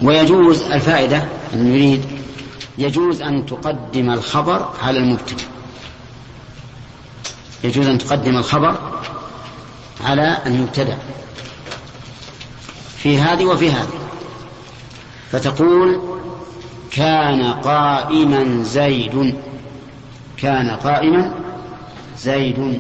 ويجوز الفائدة أن نريد يجوز أن تقدم الخبر على المبتدأ، يجوز أن تقدم الخبر على المبتدأ في هذه وفي هذه، فتقول كان قائما زيد، كان قائما زيد،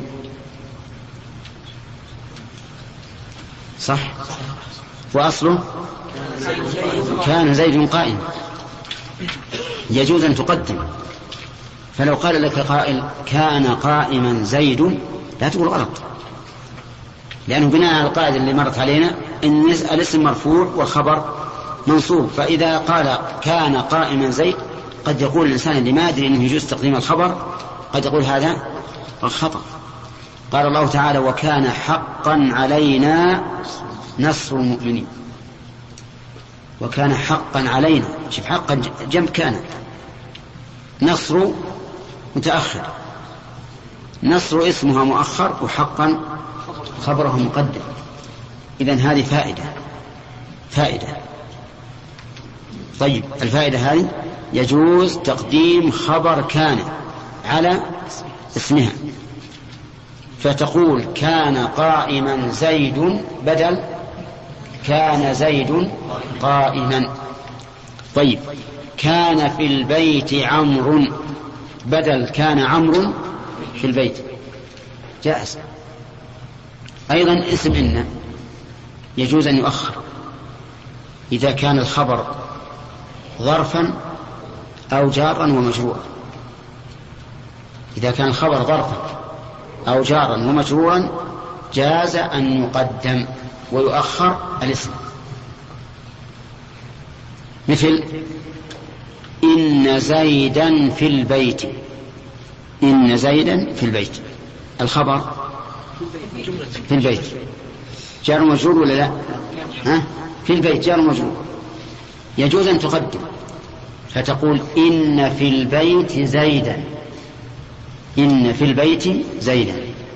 صح؟ وأصله كان زيد قائما، يجوز أن تقدم. فلو قال لك قائل كان قائما زيد لا تقول غلط، لأنه بناء على القاعدة اللي مرت علينا إن الاسم مرفوع والخبر منصوب، فإذا قال كان قائما زيد قد يقول الإنسان اللي ما يدري أنه يجوز تقديم الخبر قد يقول هذا الخطأ. قال الله تعالى وكان حقا علينا نصر المؤمنين، وكان حقا علينا، شوف حقا جنب كان، نصر متأخر، نصر اسمها مؤخر وحقا خبره مقدم. إذن هذه فائدة. طيب الفائدة هذه يجوز تقديم خبر كان على اسمها، فتقول كان قائما زيد بدل كان زيد قائما. طيب كان في البيت عمرو بدل كان عمرو في البيت، جائز. أيضا اسم إن يجوز أن يؤخر إذا كان الخبر ظرفا أو جارا ومجرورا، إذا كان الخبر ظرفا أو جارا ومجرورا جاز أن يقدم ويؤخر الاسم، مثل إن زيدا في البيت، إن زيدا في البيت، الخبر في البيت جار مجرور ولا لا؟ في البيت جار مجرور، يجوز أن تقدم فتقول إن في البيت زيدا، إن في البيت زيدا،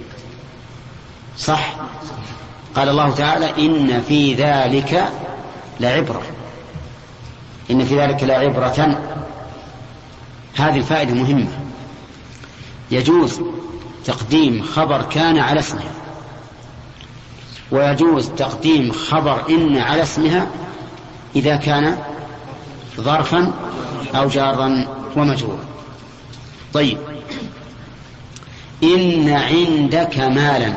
صح؟ قال الله تعالى إن في ذلك لعبرة، إن في ذلك لعبرة. هذه الفائدة مهمة. يجوز تقديم خبر كان على اسمها، ويجوز تقديم خبر إن على اسمها إذا كان ظرفا أو جارا ومجرورا. طيب إن عندك مالا،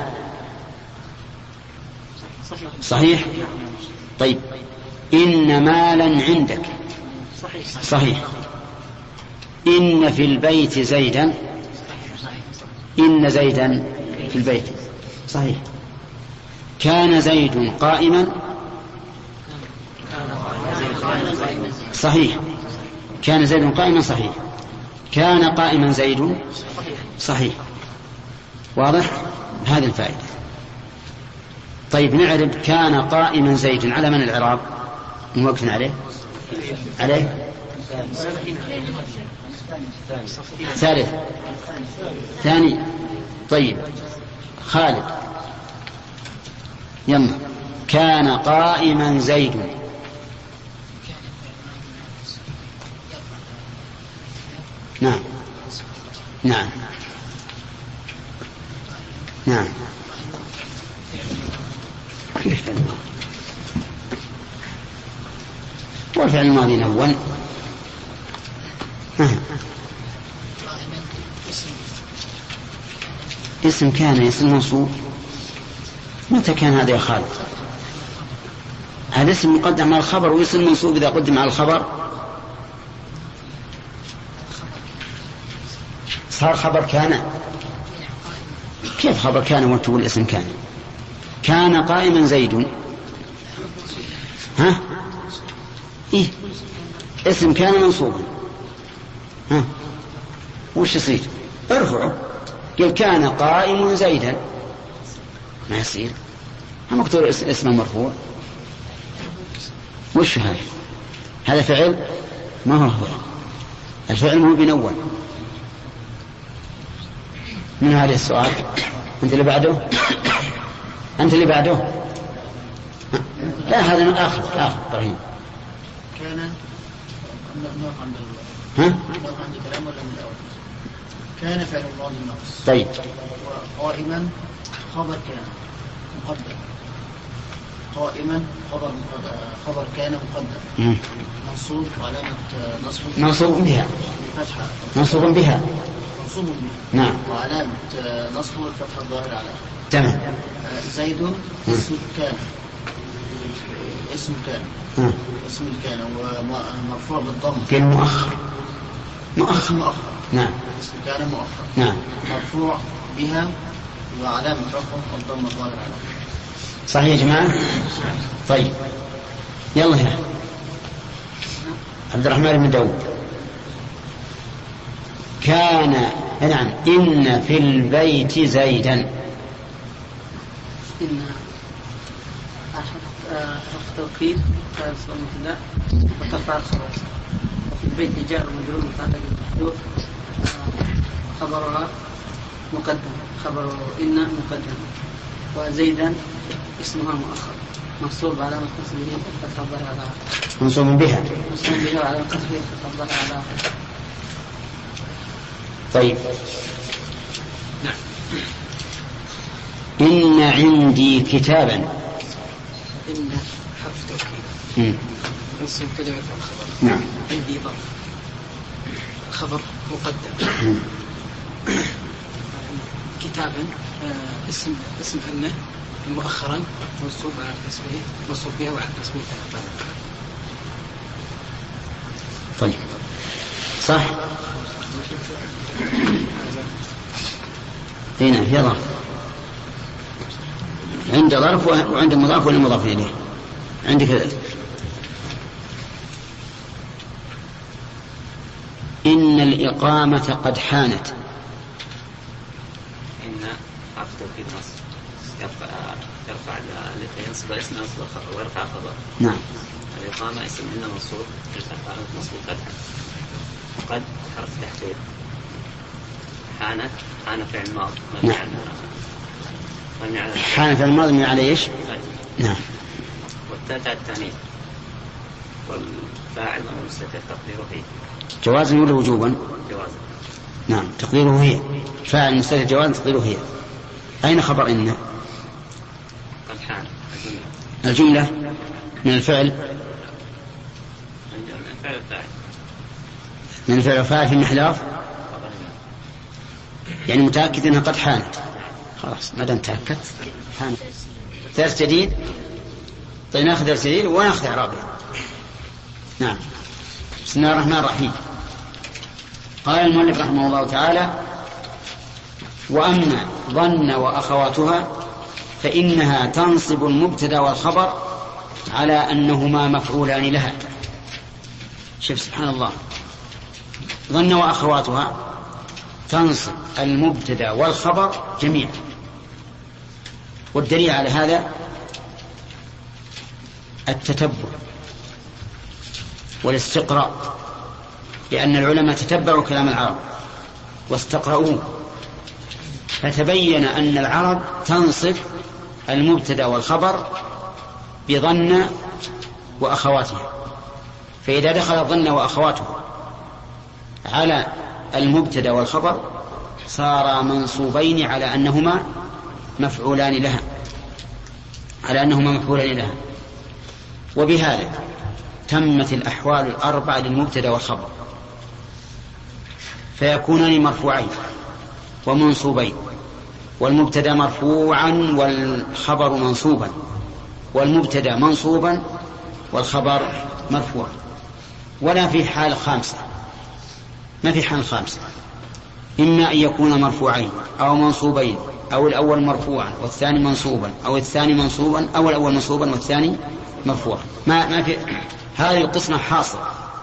صحيح؟ طيب إن مالا عندك، صحيح. إن في البيت زيدا، إن زيدا في البيت، صحيح. كان زيد قائما، صحيح. كان زيد قائما، صحيح. كان قائما زيد، صحيح. واضح؟ هذه الفائدة. طيب نعرف كان قائما زيد على من الإعراب؟ موقف عليه ثالث ثاني. طيب خالد يلا. كان قائما زيد، نعم نعم نعم. والفعل الماضي الأول اسم كان، اسم منصوب. متى كان هذا يا خالد؟ هذا اسم مقدم على الخبر، واسم منصوب إذا قدم على الخبر صار خبر كان. كيف خبر كان وتقول اسم كان؟ كان قائما زيد، إيه؟ اسم كان منصوبا، وش يصير؟ ارفعه، قل كان قائم زيدا، ما يصير، هم مكتوب اسم مرفوع. وش هذا فعل ما هو الفعل، مو بنول. من هذا السؤال؟ أنت اللي بعده، أنت اللي بعده. لا هذا آخر إبراهيم. كان نقف عند كلام ولا من الأول؟ كان فعل الماضي الناقص. طيب. قائما خبر كان مقدم. قائما خبر كان مقدم. منصوب علامة نصبه منصوب بها. فتحة. منصوب بها. منصوب بها. نعم. وعلامة نصبه الفتحة الظاهرة على. تمام. زيد اسم كان. اسم كان. اسم كان ومرفوع بالضم. في المؤخر. مؤخر. نعم. اسم كان مؤخر. نعم. مرفوع بها وعلامة رفعه الضم الظاهر على. صحيح يا جماعة؟ طيب يلا هنا عبد الرحمن بن داود. كان نعم إن في البيت زيدا. إن حرف توكيد صار مبتدأ وترفع الخبر. وفي البيت جاء مجرور متعلق بالمحذوف خبرها مقدم. خبر إن مقدم. وزيدا اسمها مؤخر منصوب على قصده فتح الظاهر على. منصوب بها. منصوب بها على قصده فتح الظاهر على. طيب. نعم. إن عندي كتابا. إن حرف توكيد. منصوب كلمة الخبر. نعم. عندي ظرف. خبر مقدم. كتابا اسم إنه مؤخرا منصوب على اسمه منصوب بها وعلى اسمه. طيب صح. هنا في ظرف عند ظرف وعند مضاف ولا مضاف إليه عندك. إن الإقامة قد حانت. إن حرف توكيد نصب يرفع ينصب اسم ويرفع خبر. نعم. الإقامة اسم إن منصوب يرفع نصب فتحة. قد حرف تحويل. حانت حان فعل ماضي. نعم. حان فعل ماضي من على ايش؟ نعم. والتاء التانيث والفاعل والمستتر تقديره هي. جوازا ولا وجوبا؟ جوازا. نعم تقديره هي. فاعل مستتر جوازا تقديره هي. أين خبر إن؟ قد حان الجملة من الفعل. من الفعل الفاعل في المحلاف. يعني متأكد أنها قد حانت. خلاص ما دام تأكد حانت. درس جديد. طيب ناخذ درس جديد وناخذ إعرابه. نعم. بسم الله الرحمن الرحيم. قال المؤلف رحمه الله تعالى: وأما ظن وأخواتها فإنها تنصب المبتدأ والخبر على أنهما مفعولان لها. شوف سبحان الله، ظن وأخواتها تنصب المبتدأ والخبر جميعا. والدليل على هذا التتبع والاستقراء، لأن العلماء تتبعوا كلام العرب واستقرأوه، فتبين أن العرب تنصب المبتدأ والخبر بظن وأخواتها. فإذا دخل ظن وأخواته على المبتدأ والخبر صار منصوبين على أنهما مفعولان لها، وبهذا تمت الأحوال الأربعة للمبتدأ والخبر، فيكونان مرفوعين ومنصوبين، والمبتدأ مرفوعا والخبر منصوبا، والمبتدأ منصوبا والخبر مرفوعا. ولا في حال خامسة، ما في حال خامسة، إما أن يكون مرفوعين أو منصوبين، أو الأول مرفوعا والثاني منصوبا، أو الثاني منصوبا أو الأول منصوبا والثاني مرفوعا. ما في هذه القسمة حاصلة.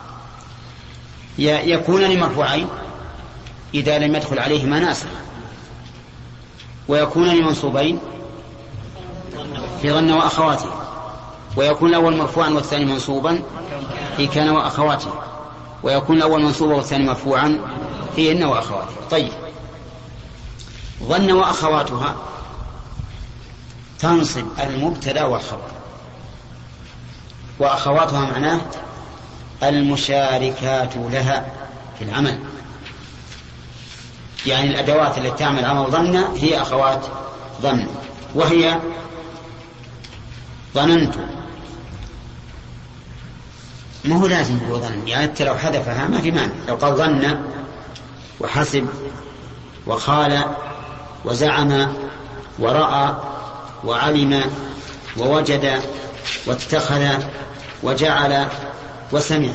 يكونان مرفوعين إذا لم يدخل عليهما ناسخ، ويكونان منصوبين في ظن وأخواته، ويكون الأول مرفوعا والثاني منصوبا في كان وأخواته، ويكون الأول منصوبا والثاني مرفوعا في إن وأخواته. طيب، ظن وأخواتها تنصب المبتدأ والخبر، وأخواتها معناه المشاركات لها في العمل، يعني الأدوات التي تعمل عمل ظن هي أخوات ظن، وهي ظننت. ما هو لازم هو ظن، يعني لو حذفها ما في مانع. لو قال ظن وحسب وقال وزعم ورأى وعلم ووجد واتخذ وجعل وسمع،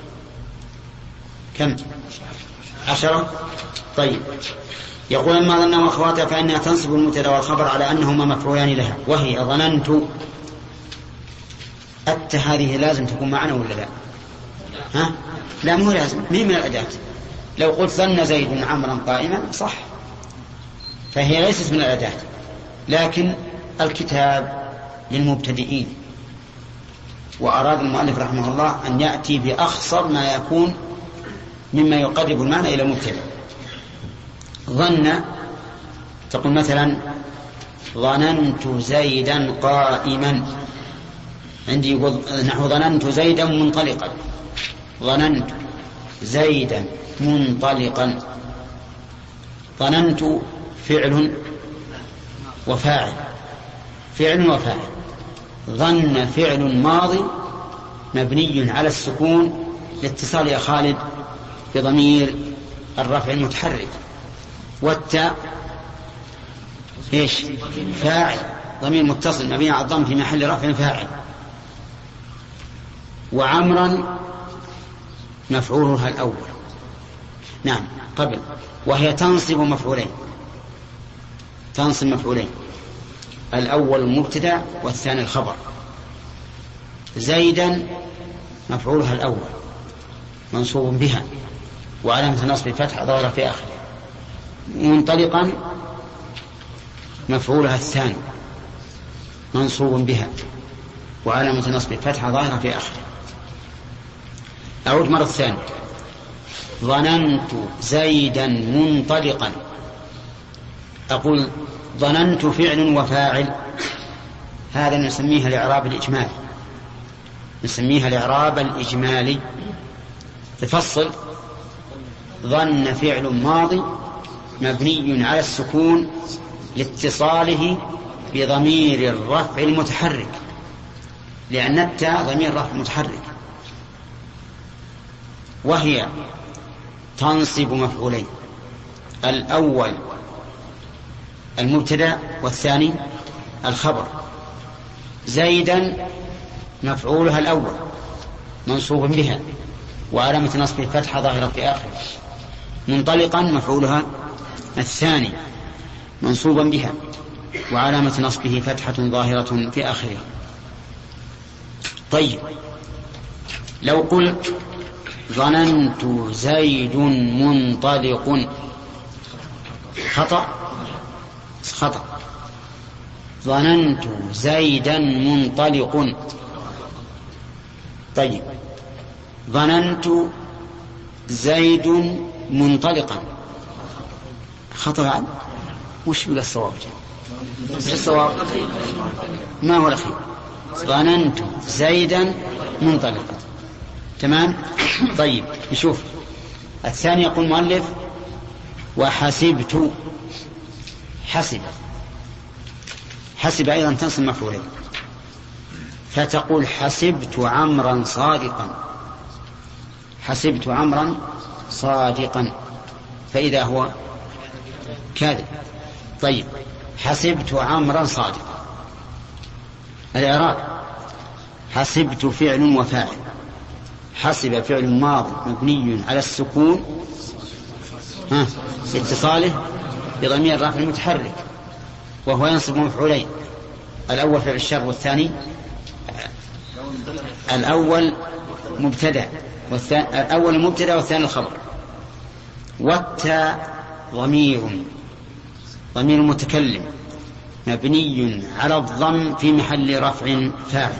كم؟ 10. طيب، يقول أما ظن وأخواتها فإنها تنصب المبتدأ والخبر على أنهما مفعولان لها، وهي ظننت. هذه لازم تكون معنا ولا لا؟ ها؟ لا، مو لازم، مين من الأداة. لو قلت ظن زيد عمرا قائما صح، فهي ليست من الأداة، لكن الكتاب للمبتدئين، وأراد المؤلف رحمه الله أن يأتي بأخصر ما يكون مما يقرب المعنى إلى المبتدأ. ظن تقول مثلا ظننت زيدا قائما، عندي يقول نحو ظننت زيدا منطلقا، ظننت زيدا منطلقا. ظننت فعل وفاعل، فعل وفاعل. ظن فعل ماضي مبني على السكون لاتصال يا خالد بضمير الرفع المتحرك، والتاء ايش؟ فاعل، ضمير متصل مبني على الضم في محل رفع فاعل. وعمرا مفعولها الأول، نعم قبل، وهي تنصب مفعولين، تنصب مفعولين، الأول المبتدأ والثاني الخبر. زيدا مفعولها الأول منصوب بها وعلامة النصب فتحة ظاهرة في آخره. منطلقا مفعولها الثاني منصوب بها وعلامة النصب فتحة ظاهرة في آخره. أعود مرة ثانية. ظننت زيدا منطلقا، أقول ظننت فعل وفاعل، هذا نسميها الإعراب الإجمالي، نسميها الإعراب الإجمالي. تفصل ظن فعل ماضي مبني على السكون لاتصاله بضمير الرفع المتحرك، لأن التاء ضمير رفع متحرك، وهي تنصب مفعولين، الأول المبتدأ والثاني الخبر. زيدا مفعولها الأول منصوب بها وعلامة نصب الفتحة ظاهرة في آخره. منطلقا مفعولها الثاني منصوبا بها وعلامة نصبه فتحة ظاهرة في آخره. طيب، لو قلت ظننت زيد منطلق، خطأ، خطأ. ظننت زيدا منطلق. طيب، ظننت زيد منطلقا، خطأ بعد. وش بقى الصواب؟ الصواب ما هو الأخير؟ ظننت زيدا منطلقا، تمام. طيب نشوف الثاني. يقول المؤلف وحسبت. حسب، حسب أيضا تنصب مفعولين، فتقول حسبت عمرا صادقا، حسبت عمرا صادقا، فإذا هو كاذب. طيب، حسبت عمرا صادقا. الإعراب حسبت فعل وفاعل، حسب فعل ماضي مبني على السكون اتصاله بضمير الرفع المتحرك، وهو ينصب مفعولين، الأول فعل الشر والثاني الأول مبتدأ الأول المبتدأ والثاني الخبر. والتاء ضمير متكلم مبني على الضم في محل رفع فاعل.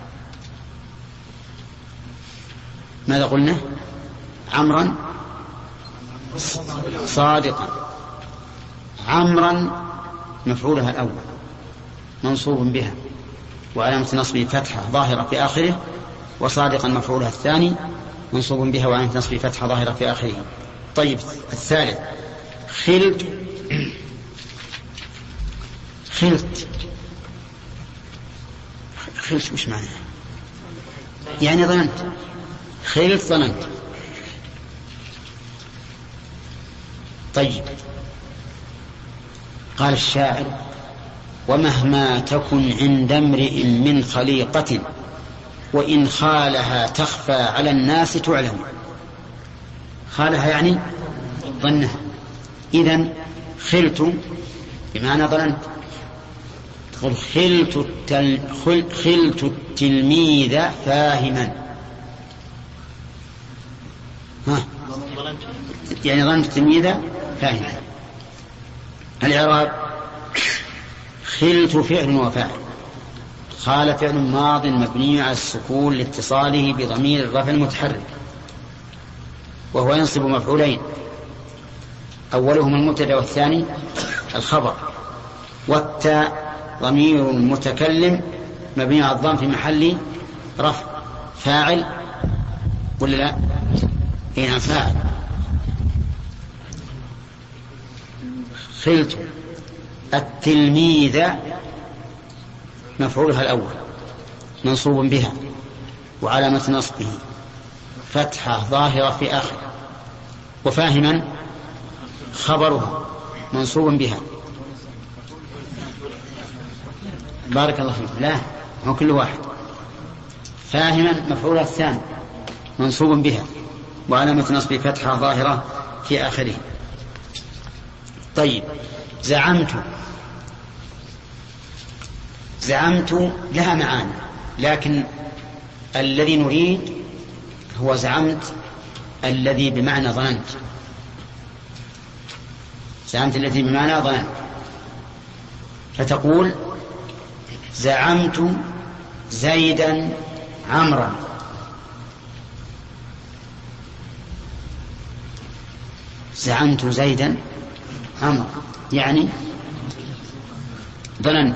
ماذا قلنا؟ عمرا صادقا. عمرا مفعولها الأول منصوب بها وعلامة نصبه فتحة ظاهرة في آخره، وصادقا مفعولها الثاني منصوب بها وعلامة نصبه فتحة ظاهرة في آخره. طيب الثالث خلت. وش معنى؟ يعني ظننت. خلت ظننت. طيب قال الشاعر ومهما تكن عند امرئ من خليقة وإن خالها تخفى على الناس تعلم. خالها يعني ظنها. إذن خلت بمعنى ظننت. تقول خلت التلميذ فاهما. يعني ظننت التلميذ فاهما. الإعراب خلت فعل وفاعل. خال فعل ماض مبني على السكون لاتصاله بضمير الرفع المتحرك وهو ينصب مفعولين أولهما المبتدأ والثاني الخبر. والتاء ضمير المتكلم مبني على الضم في محل رفع فاعل ولا لا؟ هنا فاعل. خلت التلميذ مفعولها الأول منصوب بها وعلامة نصبه فتحة ظاهرة في آخر. وفاهما خبرها منصوب بها. بارك الله فيك. لا هو كل واحد. فاهما مفعولها الثاني منصوب بها وعلامة نصبه فتحة ظاهرة في آخره. طيب زعمت لها معاني لكن الذي نريد هو زعمت الذي بمعنى ظننت. زعمت الذي بمعنى ظننت. فتقول زعمت زيدا عمرا. زعمت زيدا عمرا يعني ظننت.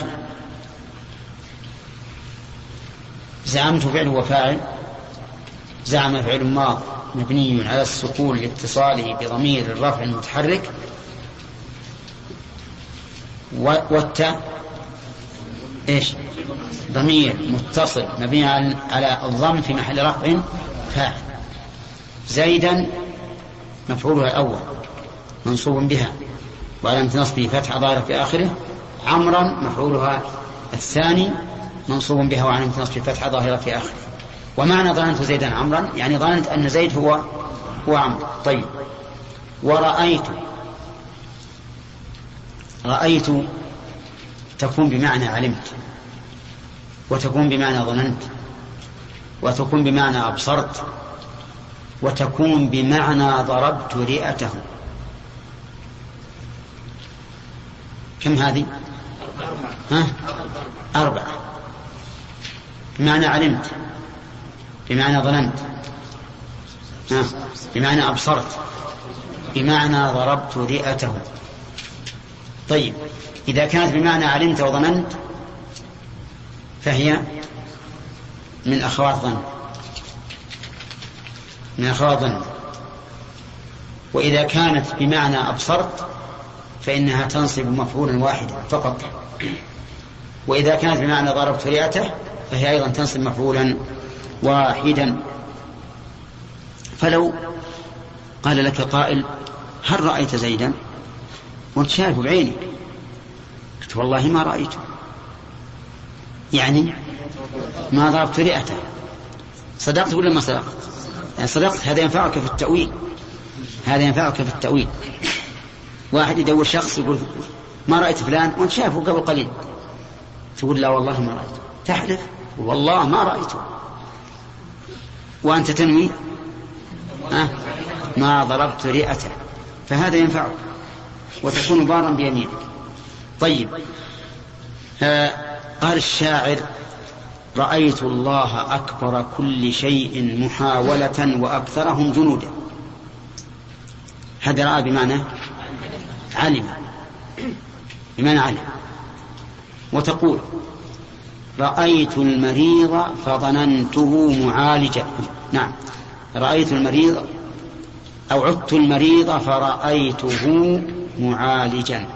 زعمت فعل وفاعل. زعم فعل ماض مبني على السكون لاتصاله بضمير الرفع المتحرك. والتاء ايش؟ ضمير متصل مبني على الضم في محل رفع فاعل. زيدا مفعولها الأول منصوب بها وعلامة نصبه فتحة ظاهرة في آخره. عمرا مفعولها الثاني منصوب بها وعلامة نصبه فتحة ظاهرة في آخره. ومعنى ظننت زيدا عمرا يعني ظننت أن زيد هو عمرو. طيب رأيت تكون بمعنى علمت وتكون بمعنى ظننت وتكون بمعنى أبصرت وتكون بمعنى ضربت رئته. كم هذه؟ 4. بمعنى علمت بمعنى ظننت بمعنى أبصرت بمعنى ضربت رئته. طيب إذا كانت بمعنى علمت وظننت فهي من أخوات ظن. وإذا كانت بمعنى أبصرت فإنها تنصب مفعولا واحدا فقط. وإذا كانت بمعنى ضربت رئته فهي أيضا تنصب مفعولا واحدا. فلو قال لك قائل هل رأيت زيدا؟ وانت شايفه بعيني. قلت والله ما رأيته يعني ما ضربت رئته. صدقت ولا ما صدقت؟ يعني صدقت. هذا ينفعك في التأويل. واحد يدور شخص يقول ما رأيت فلان وانت شايفه قبل قليل تقول لا والله ما رأيته. تحلف والله ما رأيته وأنت تنوي ما ضربت رئته. فهذا ينفعك وتكون بارا بيمينك. طيب قال الشاعر رأيت الله أكبر كل شيء محاولة وأكثرهم جنودا. هذا رأى بمعنى علم وتقول رأيت المريض فظننته معالجا. نعم رأيت المريض أو عدت المريض فرأيته معالجا،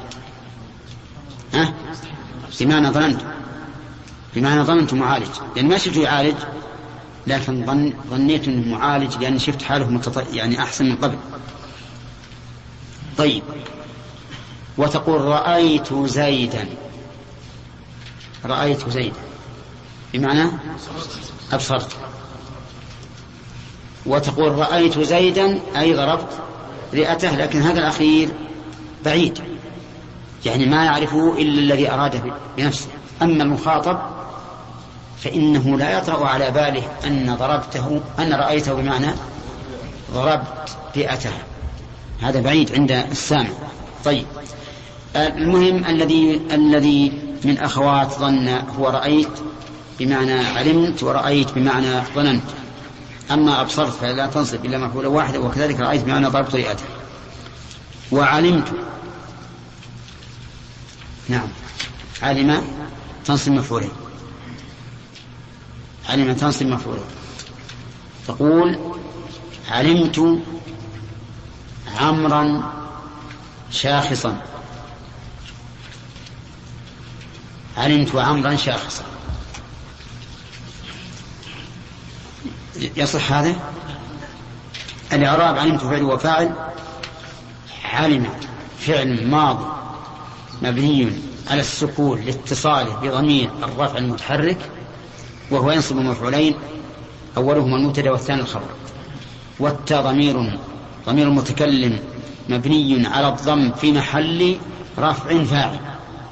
بمعنى ظننت معالج، يعني ما شفته يعالج لكن ظنيت أنه معالج لأني شفت حاله يعني أحسن من قبل. طيب، وتقول رأيت زيدا بمعنى أبصرت. وتقول رأيت زيدا أي ضربت رئته، لكن هذا الأخير بعيد، يعني ما يعرفه إلا الذي أراده بنفسه. أما المخاطب فإنه لا يطرأ على باله أن رأيته بمعنى ضربت رئته، هذا بعيد عند السامع. طيب، المهم الذي من أخوات ظن هو رأيت بمعنى علمت، ورأيت بمعنى ظننت. أما أبصرت فلا تنصب إلا مفعولا واحدا، وكذلك رأيت بمعنى ضربت رئته. وعلمت، نعم، علم تنصب مفعولين، علم تنصب مفعولين. تقول علمت عمرا شاخصا، علمت عمرا شاخصا، يصح هذا؟ الإعراب علمت فعل وفاعل، علم فعل ماضي مبني على السكون لاتصاله بضمير الرفع المتحرك، وهو ينصب مفعولين، أولهما المبتدأ والثاني الخبر. والتاء ضمير متكلم مبني على الضم في محل رفع فاعل.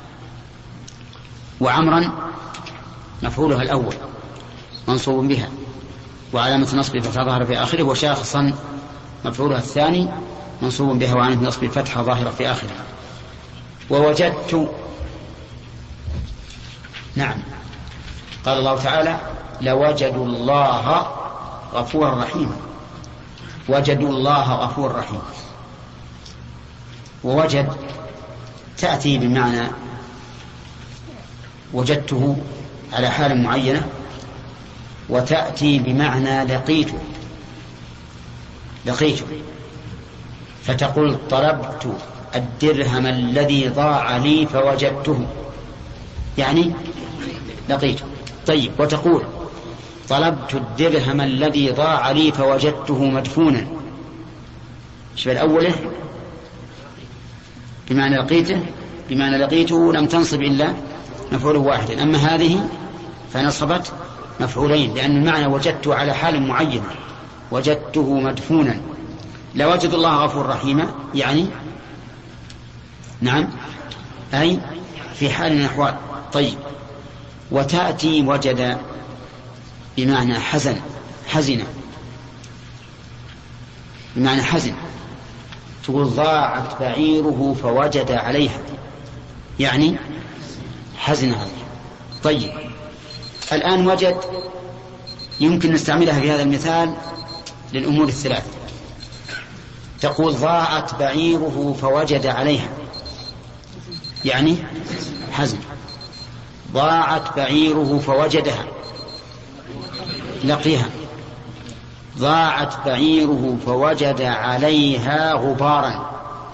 وعمرا مفعولها الأول منصوب بها وعلامة نصب فتحة ظاهرة في آخره، وشاخصا مفعولها الثاني منصوب بها وعلامة نصب فتحة ظاهرة في آخره. ووجدت، نعم، قال الله تعالى لوجدوا الله غفورا رحيما، وجدوا الله غفورا رحيما. ووجد تأتي بمعنى وجدته على حال معينة، وتأتي بمعنى لقيته، فتقول طلبت الدرهم الذي ضاع لي فوجدته، يعني لقيته. طيب، وتقول طلبت الدرهم الذي ضاع لي فوجدته مدفونا، شوف الأولى بمعنى لقيته لم تنصب إلا مفعول واحد، أما هذه فنصبت مفعولين، لأن المعنى وجدت على حال معين، وجدته مدفونا. لوجد الله غفور رحيما، يعني نعم، أي في حال من الأحوال. طيب، وتأتي وجد بمعنى حزن، بمعنى حزن، تقول ضاعت بعيره فوجد عليها، يعني حزن عليها. طيب، الآن وجد يمكن نستعملها في هذا المثال للأمور الثلاثة. تقول ضاعت بعيره فوجد عليها، يعني حزن. ضاعت بعيره فوجدها، لقيها. ضاعت بعيره فوجد عليها غبارا،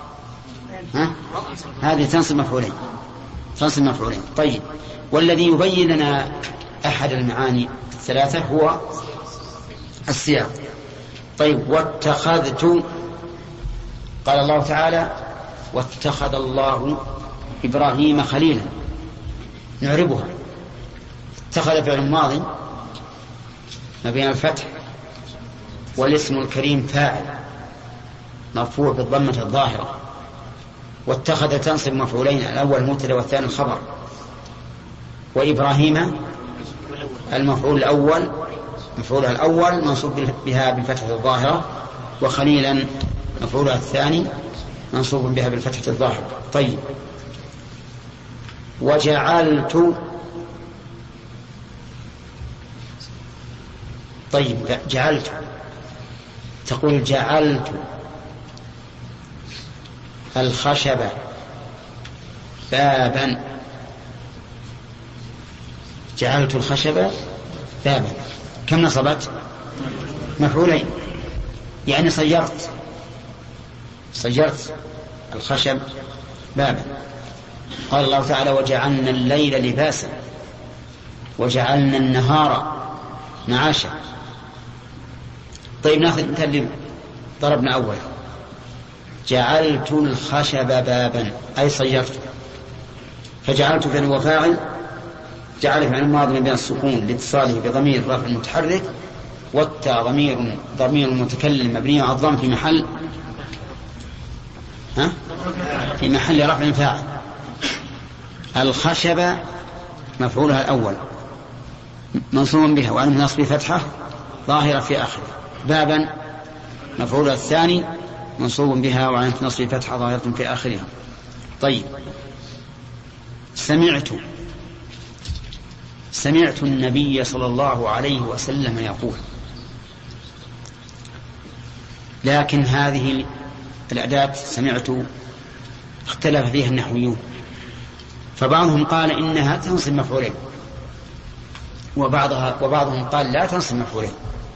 هذه تنصب مفعولين. طيب، والذي يبين لنا أحد المعاني الثلاثة هو السياق. طيب، واتخذت، قال الله تعالى واتخذ الله إبراهيم خليلا، نعربها. اتخذ فعل ماضي مبني على الفتح، والاسم الكريم فاعل مرفوع بالضمة الظاهرة. واتخذ تنصب مفعولين، الأول المبتدأ والثاني الخبر. وإبراهيم المفعول الأول مفعولها الأول منصوب بها بالفتحة الظاهرة، وخليلا مفعولها الثاني منصوب بها بالفتحة الظاهرة. طيب، وجعلت، طيب، جعلت، تقول جعلت الخشب بابا، جعلت الخشب بابا، كم نصبت؟ مفعولين، يعني صيرت الخشب بابا. قال الله تعالى وجعلنا الليل لباسا وجعلنا النهار معاشا. طيب ناخذ مثال اللي ضربنا أول، جعلت الخشب بابا أي صيرت، فجعلت فعل وفاعل، جعل فعل ماضي بين السكون لاتصاله بضمير رفع متحرك، والتاء ضمير متكلم مبني على الضم في محل رفع فاعل. الخشب مفعولها الأول منصوب بها وعلامة نصب فتحة ظاهرة في آخره. بابا مفعولها الثاني منصوب بها وعلامة نصب فتحة ظاهرة في آخرها. طيب سمعت النبي صلى الله عليه وسلم يقول، لكن هذه الأداة سمعت اختلف فيها النحويون، فبعضهم قال إنها تنصب مفعولين، وبعضهم قال لا تنصب مفعولين،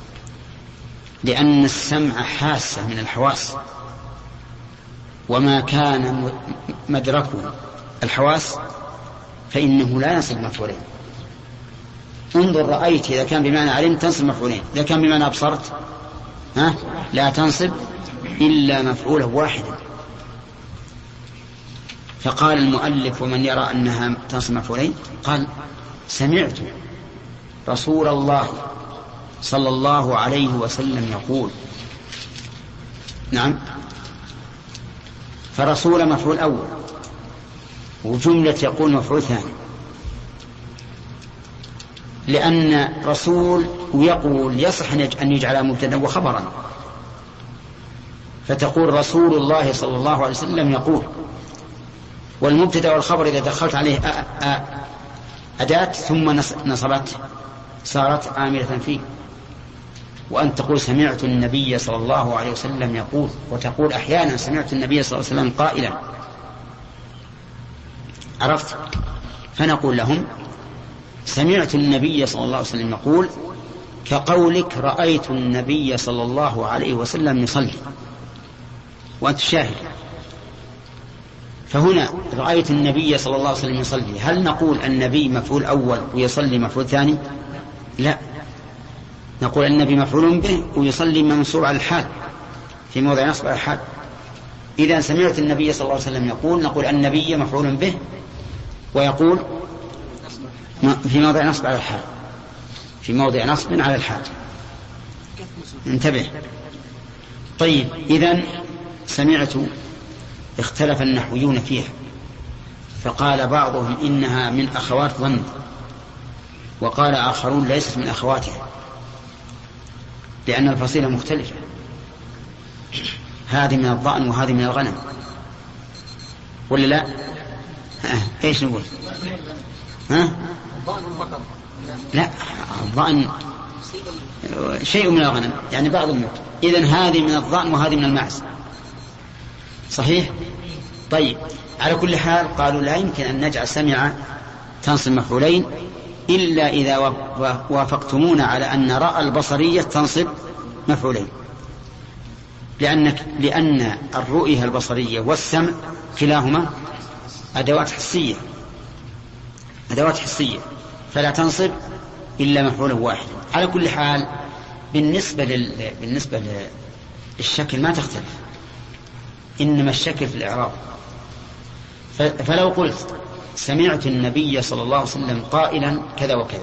لأن السمع حاسة من الحواس، وما كان مدركه الحواس فإنه لا ينصب مفعولين. انظر رأيت إذا كان بمعنى علمت تنصب مفعولين، إذا كان بمعنى أبصرت لا تنصب إلا مفعولا واحدا. فقال المؤلف ومن يرى أنها تنصب مفعولين قال سمعت رسول الله صلى الله عليه وسلم يقول. نعم، فرسول مفعول أول وجملة يقول مفعول ثاني، لأن رسول ويقول يصح أن يجعل مبتدأ وخبرا، فتقول رسول الله صلى الله عليه وسلم يقول، والمبتدأ والخبر إذا دخلت عليه أداة ثم نصبت صارت عاملة فيه. وأن تقول سمعت النبي صلى الله عليه وسلم يقول، وتقول أحيانا سمعت النبي صلى الله عليه وسلم قائلا. عرفت؟ فنقول لهم سمعت النبي صلى الله عليه وسلم يقول كقولك رأيت النبي صلى الله عليه وسلم يصلي وأنت شاهد. فهنا رأيت النبي صلى الله عليه وسلم يصلي، هل نقول النبي مفعول أول ويصلي مفعول ثاني؟ لا، نقول النبي مفعول به ويصلي منصوب على الحال في موضع نصب على الحال. إذا سمعت النبي صلى الله عليه وسلم يقول نقول النبي مفعول به ويقول في موضع نصب على الحال، في موضع نصب على الحال. انتبه. طيب إذن سمعت اختلف النحويون فيها، فقال بعضهم إنها من أخوات ظن، وقال آخرون ليست من أخواتها، لأن الفصيلة مختلفة، هذه من الضأن وهذه من الغنم، ولا لا؟ ايش نقول؟ لا، الضأن شيء من الغنم، يعني بعض الموت. إذن هذه من الضأن وهذه من المعز، صحيح؟ طيب على كل حال قالوا لا يمكن أن نجعل سمع تنصب مفعولين إلا إذا وافقتمونا على أن رأى البصرية تنصب مفعولين، لأن الرؤية البصرية والسمع كلاهما أدوات حسية فلا تنصب إلا مفعولا واحدا. على كل حال بالنسبة للشكل ما تختلف، إنما الشكل في الإعراب. فلو قلت سمعت النبي صلى الله عليه وسلم قائلا كذا وكذا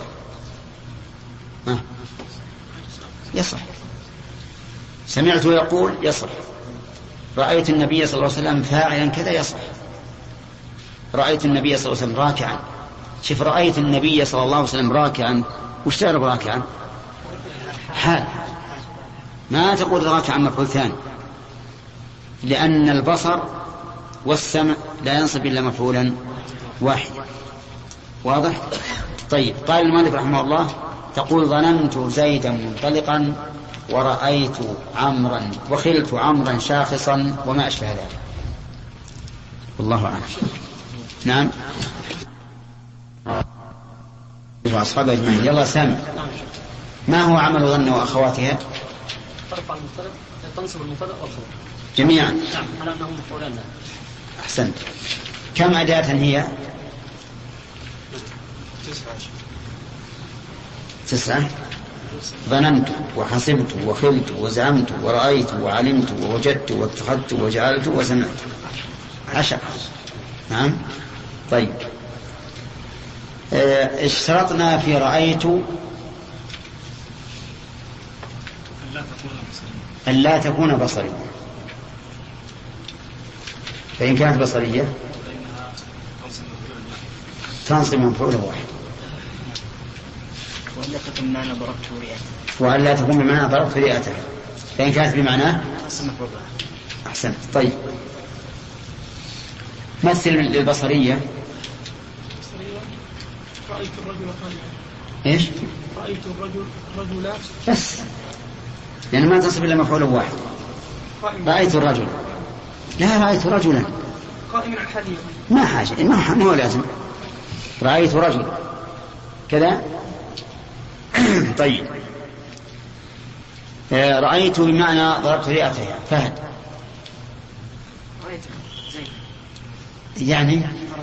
يصح، سمعت يقول يصح، رأيت النبي صلى الله عليه وسلم فاعلا كذا يصح، رأيت النبي صلى الله عليه وسلم راكعا. شوف، رأيت النبي صلى الله عليه وسلم راكعا، وش تعرف راكعا؟ حال، ما تقول راكعا مفعول ثاني، لأن البصر والسمع لا ينصب إلا مفعولا واحدا. واضح؟ طيب قال المؤلف رحمه الله تقول ظننت زيدا منطلقا ورأيت عمرا وخلت عمرا شاخصا وما أشبه ذلك. والله أعلم. نعم وأصحابه أجمعين. يلا سامع، ما هو عمل ظن وأخواتها؟ ترفع المبتدأ تنصب المبتدأ والخبر جميعا. نعم على أنهم مفعولان. أحسنت. كم أداة هي؟ 9. ظننت وحسبت وخلت وزعمت ورأيت وعلمت ووجدت واتخذت وجعلت وسمعت. 10. نعم. طيب اشترطنا في رأيت أن لا تكون بصرية، فإن كانت بصرية تنصب مفعول واحد، ولا تكون معنى ضربت رئته، وأن لا تكون بمعنى ضربت رئته، فإن كانت بمعناه أحسنت. طيب مثل للبصرية. رأيت الرجل قائما. إيش؟ رأيت الرجل رجلا بس، لأن ما تصف إلا مفعول واحد. رأيت الرجل، لا رأيت رجلا قائما على الحديث، ما حاجة، ما هو لازم. رأيت رجل كذا. طيب رأيت بمعنى ضربت رئتها. فهد رأيت زيد يعني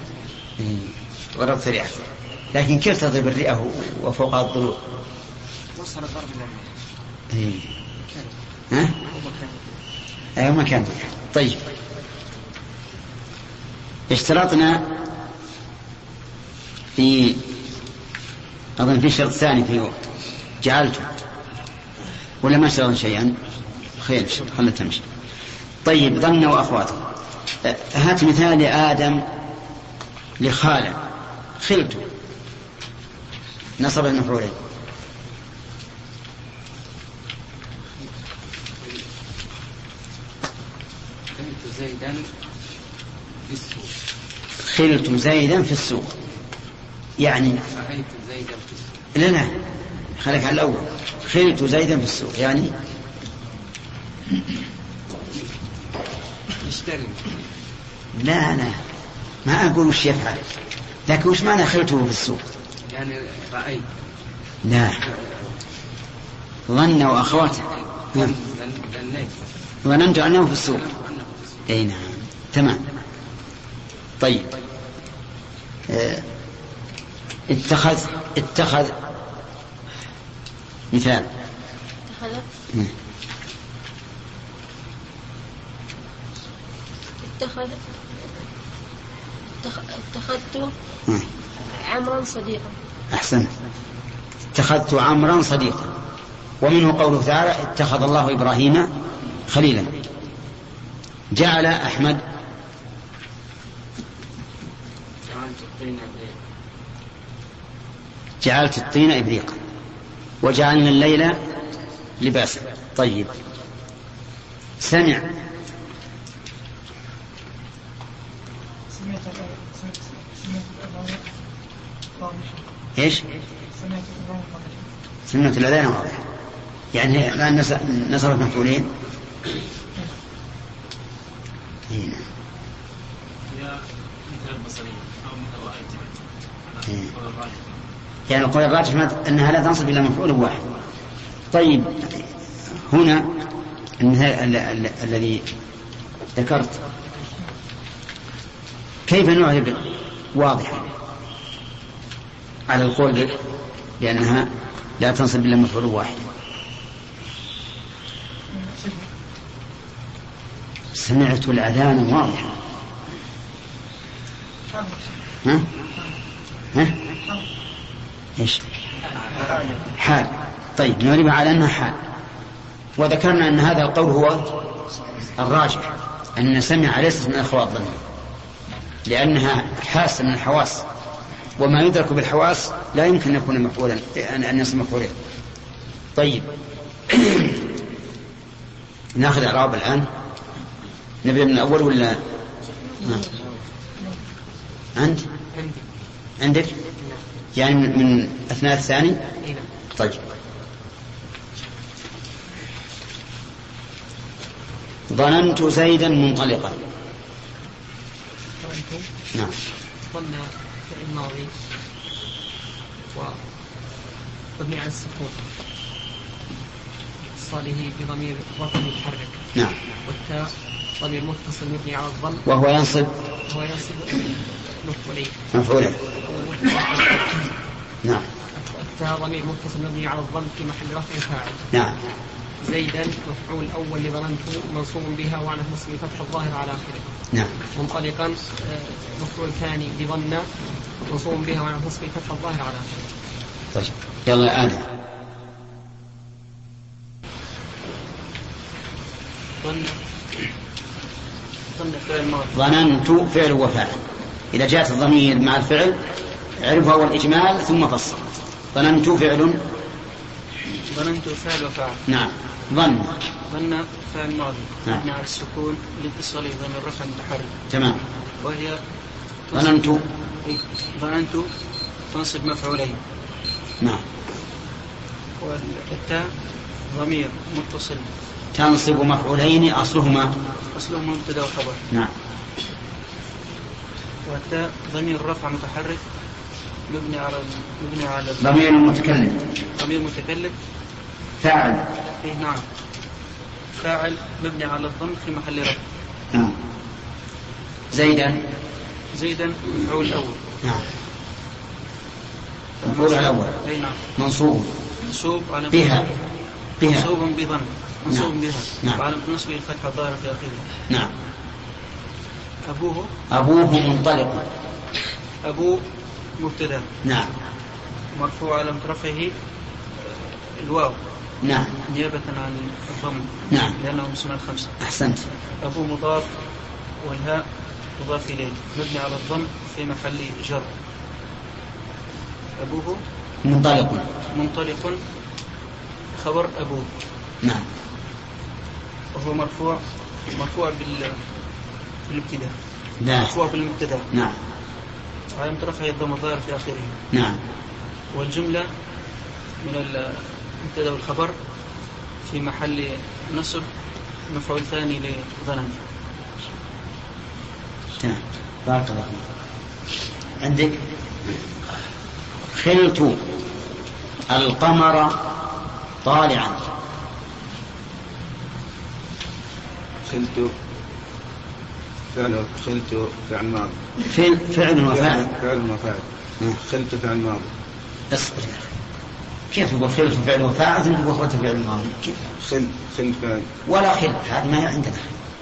ضربت رئتها، لكن كيف تضرب الرئة وفوقها الضلوع؟ وصل الضرب إيه. ها؟ أي مكان. طيب اشترطنا في أظن في شرط ثاني في جعلته ولا ما اشترطنا شيئا؟ خير خلنا تمشي. طيب ظن وأخواته. هات مثال لآدم لخالة خلته نصب المفعولين. زيدا في السوق. خلت زيدا في السوق يعني رأيت زيدا في السوق. لا خليك على الأول. خلت زيدا في السوق يعني يشتري. لا ما أقول وش يفعل، لكن وش معنى خلته في السوق؟ يعني رأيت. لا ظن وأخواته. ظننت أنه في السوق. أي نعم تمام. طيب اتخذ مثال. اتخذت عمرا صديقا. أحسن. اتخذت عمرا صديقا. ومنه قوله تعالى اتخذ الله إبراهيم خليلا. جعل أحمد جعلت الطين إبريقا وجعلنا الليل لباسا. طيب سمع إيش؟ سمعت الأذان واضح يعني الآن نصرت مفعولين. هنا يعني القول الراجح أنها لا تنصب إلا مفعول واحد. طيب هنا المثال الذي ذكرت كيف نعرب واضحا على القول لأنها لا تنصب إلا مفعول واحد؟ سمعت الأذان واضحا. ها؟ إيش؟ حال. طيب نعربها على أنها حال. وذكرنا أن هذا القول هو الراجح أن سمع ليست من أخوات ظن لأنها حاسة من الحواس، وما يدرك بالحواس لا يمكن أن يكون مفعولا أن يصل مفعولا. طيب ناخذ إعراب الآن. نبدأ من الأول ولا عندك يعني من أثناء الثاني؟ طيب ظننت زيدا منطلقا. نعم. ظن فعل ماضي ومبني على السكون لاتصاله بضمير رفع متحرك. نعم. والتاء ضمير متصل مبني على الضم. وهو ينصب مفعولين. نعم. التاء ضمير متصل مبني على الضم في محل رفع فاعل. نعم. زيدا مفعول أول لظننت منصوب بها وعلى نصب فتح الظاهر على آخره. نعم. منطلقا مفعول ثاني لظن منصوب بها وعلى نصب فتح الظاهر على آخره. طيب يلا آدم. ظننت فعل وفاعل. إذا جاءت الضمير مع الفعل عرفها والإجمال ثم فصل. ظننت فعل. ظننت فعل وفاعل. نعم. ظن فعل ماضي. نعم. مبني على السكون لاتصاله بضمير رفع متحرك. تمام. وهي ظننت تنصب مفعولين. نعم. والتاء ضمير متصل تنصب مفعولين أصلهما مبتدا وخبر. نعم. والتاء ضمير رفع متحرك مبني على ضمير متكلم فاعل. نعم. فاعل مبني على الضم في محل رفع. نعم. زيدا مفعول الأول. نعم. مفعول الأول. نعم. منصوب على بها. منصوب بضم. منصوب نعم. بها. نعم. وعلى نصبه الفتحة الظاهرة في آخره. نعم. أبوه منطلق. أبو مبتدا. نعم. مرفوع على رفعه الواو. نعم. نيابة عن الضم. نعم. لأنه من سنة 5. أحسنت. أبو مضاف والهاء مضاف إليه مبني على الضم في محل جر. أبوه منطلق خبر أبوه. نعم. وهو مرفوع بالابتداء. نعم. مرفوع بالمبتدا. نعم. علامة رفعه الضم الظاهر في آخره. نعم. والجملة من المبتدا والخبر في محل نصب مفعول ثاني لظننت. تمام. بارك الله فيك. عندك خلت القمر طالعا. خلت فعل ماضي. فعل وفاعل. خلت فعل ماضي. اصبر يا أخي. كيف يقول خلت فعل وفاعل ثم تقول خلت فعل ماضي؟ كيف؟ خلت فعل ولا خلت، هذا ما هي عندنا.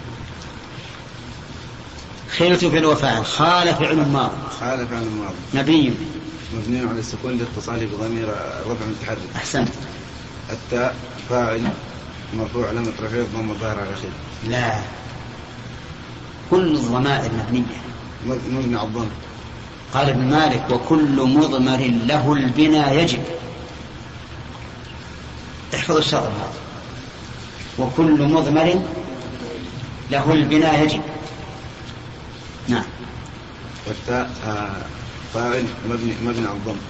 خلت فعل وفاعل. خال فعل ماضي. مبني على السكون لاتصاله بضمير رفع متحرك. أحسنت. التاء فاعل مرفوع علامة رفعه الضم الظاهر على آخره. لا، كل الضمائر مبنية. مبني على الضم. قال ابن مالك: وكل مضمر له البناء يجب. احفظ الشطر هذا. وكل مضمر له البناء يجب. نعم. والتاء فاعل مبني على الضم.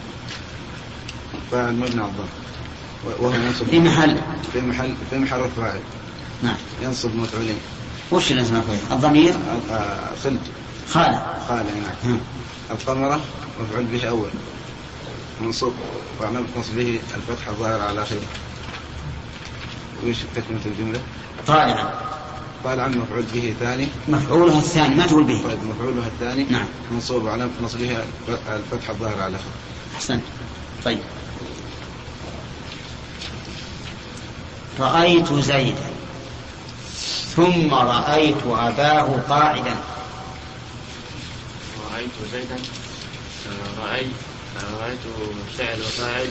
وهو ينصب في محل فاعل. نعم. ينصب مفعولين. وش اللي اسمه الضمير؟ خالة. نعم. القمرة مفعول به أول منصوب وعلامة نصبه الفتحة الظاهرة على آخره. وش تكملة الجملة؟ طالعا مفعول به ثاني. مفعولها الثاني ما تقول به. طيب مفعولها الثاني. نعم. منصوب وعلامة نصبها الفتحة الظاهرة على آخره. أحسنت. طيب. رأيت زيدا ثم رأيت أباه قاعدا. رأيت زيدا رأيت فعل وفاعل.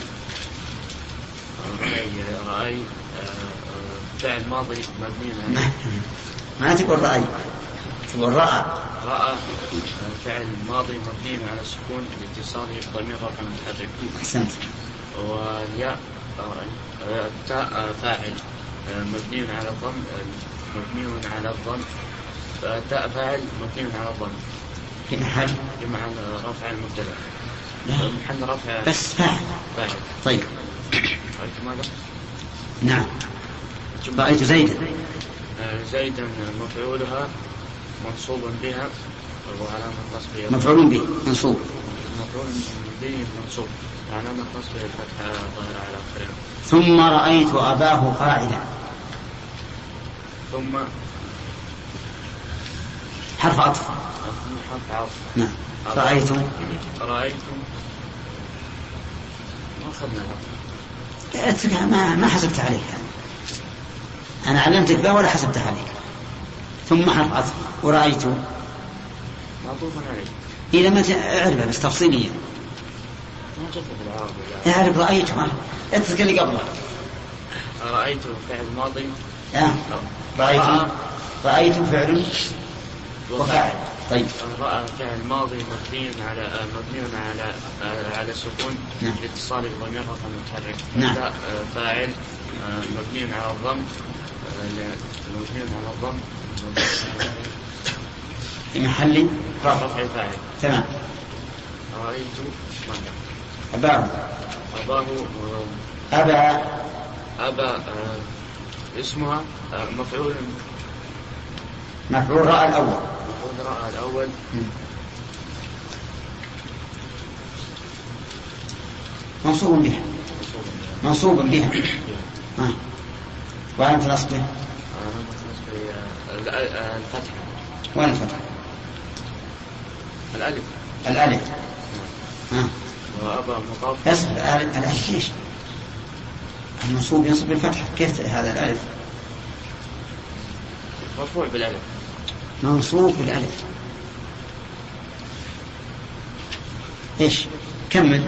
رأي فعل ماضي مبني. ما تقول رأي، تقول رأى فعل ماضي مبني على السكون لاتصاله بضمير رفع متحرك. أحسنت. والياء تاء فاعل مبني على الضم. تاء فاعل مبني على الضم في محل رفع المبتدا. محل رفع بس فاعل. طيب. رأيت ماذا؟ نعم. رأيت زيدا مفعولها منصوب بها وعلامة نصبها مفعول به منصوب. علامة نصبها الفتحة ظاهرة على آخره. ثم رأيت أباه قاعدا. ثم حرف عطف. حرف عطف. نعم. رأيت ما أخذنا ما حسبت عليك أنا علمتك به ولا حسبت عليك. ثم حرف عطف ورأيت معطوفا عليه. إذا ما أعرفه بس تفصيليا أعرف رأيت ما أتذكر اللي قبله. رأيت فعل ماضي. رأيت فعل وفاعل. طيب. رأى فعل ماضي مبني على السكون لاتصال بضمير رفع متحرك. نعم. فاعل مبني على الضم في محل رفع فاعل. تمام. رأيت أباه أبا اسمها مفعول رأى الأول. منصوب بها وعلامة نصبه الفتحة. وين الفتحة؟ الألف. وأبا مضاف. يصب الألف ليش؟ المنصوب ينصب بالفتحة كيف هذا الألف؟ مرفوع بالألف. منصوب بالألف. إيش؟ كمل.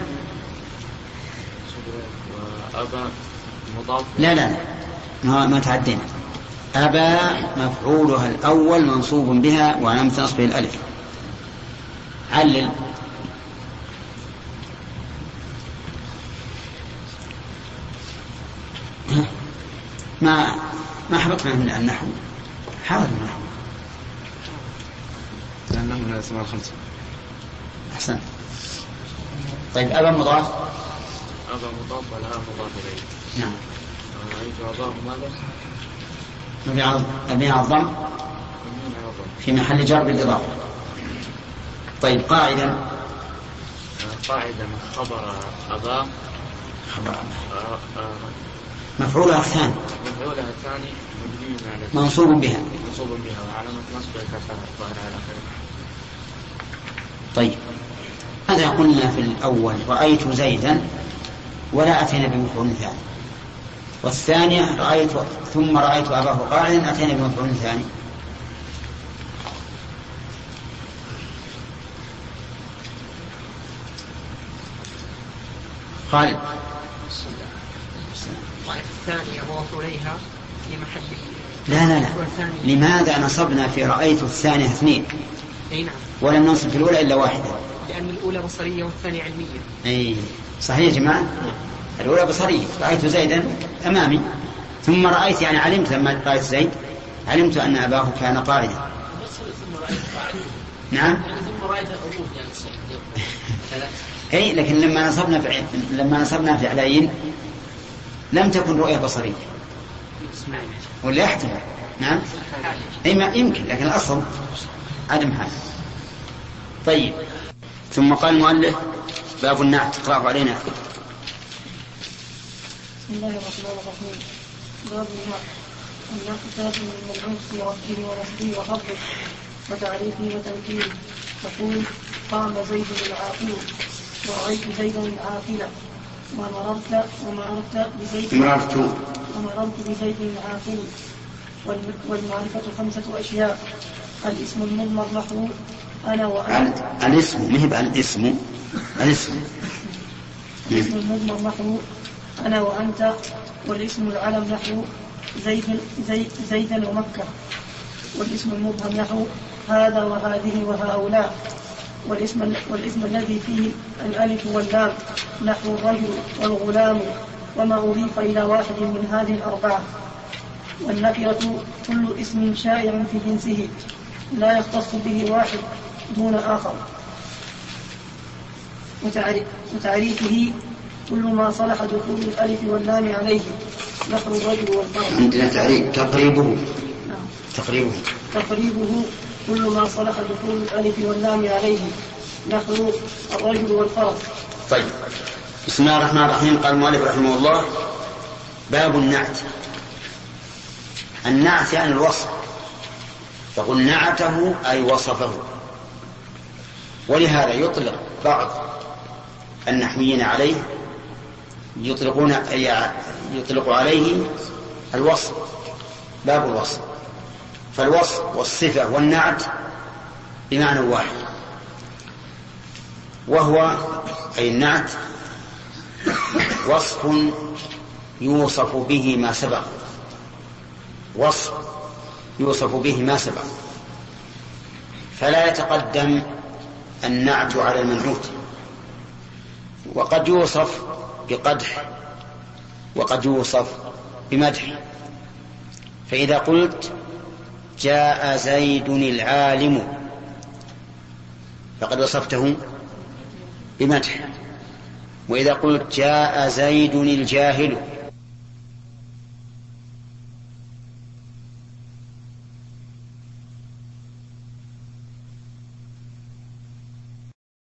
وأبا مضاف. لا ما تعدينا. أبا مفعولها الأول منصوب بها وعلامة نصبه الألف. علل. ما حبطنا من النحو. حاول النحو لأنه من الأسماء الخمسة. أحسن. طيب أبا مضاف ولا مضاف إليه. نعم. رأيت أباه ماذا؟ مبني على الضم في محل جر بالإضافة. طيب قاعدة خبر أباه مفعولها الثاني منصوب بها وعلامة نصبه الكسرة الظاهرة على آخره. طيب هذا قلنا في الأول رأيت زيدا ولا أتينا بمفعول ثاني. والثانية ثم رأيت أباه قاعدا أتينا بمفعول ثاني. خالد. الثانية مضاف إليها في محل. لا لماذا نصبنا في رأيت الثانية اثنين؟ أي نعم. ولم ننصب في الأولى إلا واحدة. لأن الأولى بصرية والثانية علمية. أي صحيح يا جماعة. الأولى بصرية رأيت زيدا أمامي ثم رأيت يعني علمت لما رأيت زيد علمت أن أباه كان قاعدا. نعم. ثم رأيت الأبوه أي لكن لما نصبنا فعلين لم تكن رؤية بصرية ولا يحتمل. نعم. أي ما يمكن لكن الأصل عدم حال. طيب ثم قال المؤلف باب النعت. اقرأه علينا. بسم الله الرحمن الرحيم. باب النعت. النعت ثابت من العنف في رفعه ونصبه وخفضه وتعريفه وتنكيره. تقول قام زيد العاقل ورأيت زيدا العاقل ومررت بزيد العاقل. والمعرفة 5 أشياء. الاسم المضمر نحو أنا وأنت. الاسم مهب الاسم المضمر نحو أنا وأنت. والاسم العلم نحو زيدا ومكة. والاسم المبهم نحو هذا وهذه وهؤلاء. والاسم الذي فيه الألف واللام نحو الرجل والغلام وما أضيف إلى واحد من هذه الأربعة. والنكرة كل اسم شائع في جنسه لا يختص به واحد دون آخر. وتعريفه كل ما صلح دخول الألف واللام عليه نحو الرجل والفرد. عندنا تعريف تقريبه كل ما صلح دخول الألف واللام عليه نحو الرجل والفرد. طيب بسم الله الرحمن الرحيم. قال المؤلف رحمه الله باب النعت. النعت يعني الوصف، فقل نعته أي وصفه. ولهذا يطلق بعض النحويين عليه يطلق عليه الوصف، باب الوصف. فالوصف والصفة والنعت بمعنى واحد، وهو أي النعت وصف يوصف به ما سبق، وصف يوصف به ما سبق، فلا يتقدم النعت على المنعوت. وقد يوصف بقدح وقد يوصف بمدح. فإذا قلت جاء زيد العالم فقد وصفته بمدح، وإذا قلت جاء زيد الجاهل